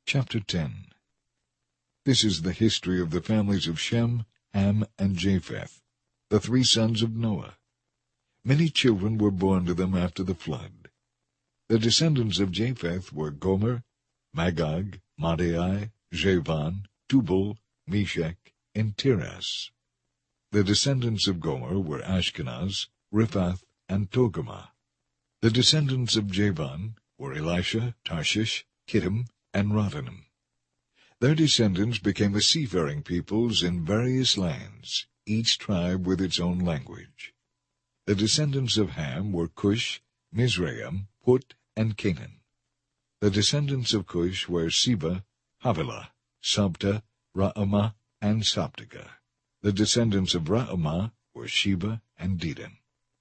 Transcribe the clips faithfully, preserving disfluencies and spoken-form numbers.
Chapter ten. This is the history of the families of Shem, Ham, and Japheth, the three sons of Noah. Many children were born to them after the flood. The descendants of Japheth were Gomer, Magog, Madai, Javan, Tubal, Meshech, and Tiras. The descendants of Gomer were Ashkenaz, Riphath, and Togarmah. The descendants of Javan were Elisha, Tarshish, Kittim, and Rodanim. Their descendants became a seafaring peoples in various lands, each tribe with its own language. The descendants of Ham were Cush, Mizraim, Put, and Canaan. The descendants of Cush were Seba, Havilah, Sabta, Raamah, and Sabteka. The descendants of Raamah were Sheba and Dedan.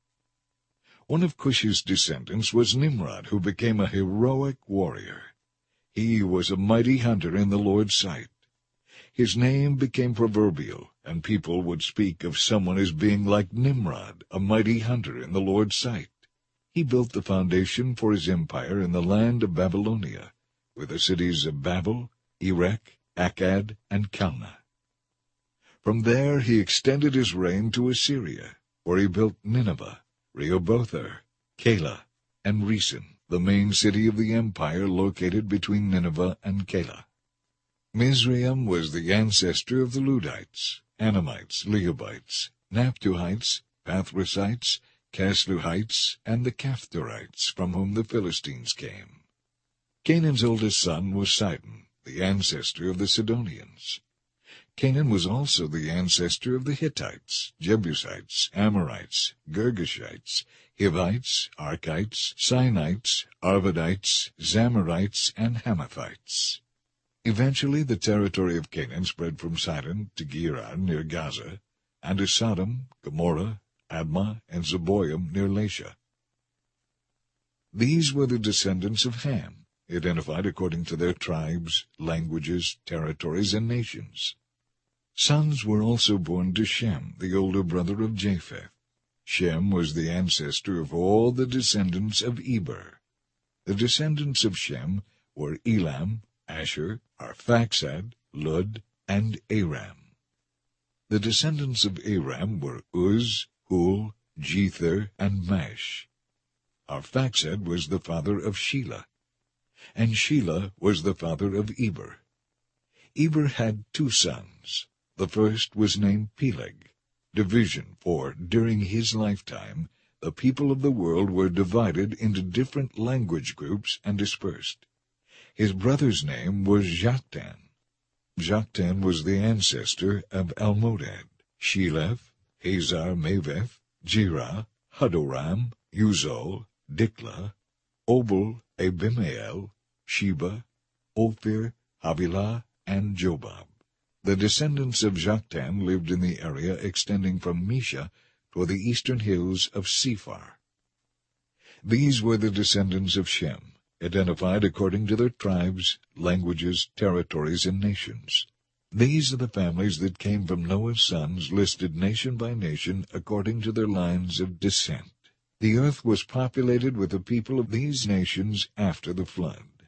One of Cush's descendants was Nimrod, who became a heroic warrior. He was a mighty hunter in the Lord's sight. His name became proverbial, and people would speak of someone as being like Nimrod, a mighty hunter in the Lord's sight. He built the foundation for his empire in the land of Babylonia, with the cities of Babel, Erech, Akkad, and Calneh. From there he extended his reign to Assyria, where he built Nineveh, Rehoboth-er, Calah, and Resen, the main city of the empire located between Nineveh and Calah. Mizraim was the ancestor of the Ludites, Anamites, Leobites, Naphtuhites, Pathrusites, Casluhites, and the Caphtorites, from whom the Philistines came. Canaan's oldest son was Sidon, the ancestor of the Sidonians. Canaan was also the ancestor of the Hittites, Jebusites, Amorites, Girgashites, Hivites, Archites, Sinites, Arvadites, Zamorites, and Hamathites. Eventually the territory of Canaan spread from Sidon to Gerar near Gaza, and to Sodom, Gomorrah, Admah, and Zeboim near Lasha. These were the descendants of Ham, identified according to their tribes, languages, territories, and nations. Sons were also born to Shem, the older brother of Japheth. Shem was the ancestor of all the descendants of Eber. The descendants of Shem were Elam, Asher, Arphaxad, Lud, and Aram. The descendants of Aram were Uz, Hul, Jether, and Mash. Arphaxad was the father of Shelah, and Shelah was the father of Eber. Eber had two sons. The first was named Peleg, division, for during his lifetime the people of the world were divided into different language groups and dispersed. His brother's name was Joktan. Joktan was the ancestor of Almodad, Sheleph, Hazar Maveth, Jerah, Hadoram, Uzal, Diklah, Obal, Abimael, Sheba, Ophir, Havilah, and Jobab. The descendants of Joktan lived in the area extending from Mesha toward the eastern hills of Sephar. These were the descendants of Shem, identified according to their tribes, languages, territories, and nations. These are the families that came from Noah's sons, listed nation by nation according to their lines of descent. The earth was populated with the people of these nations after the flood.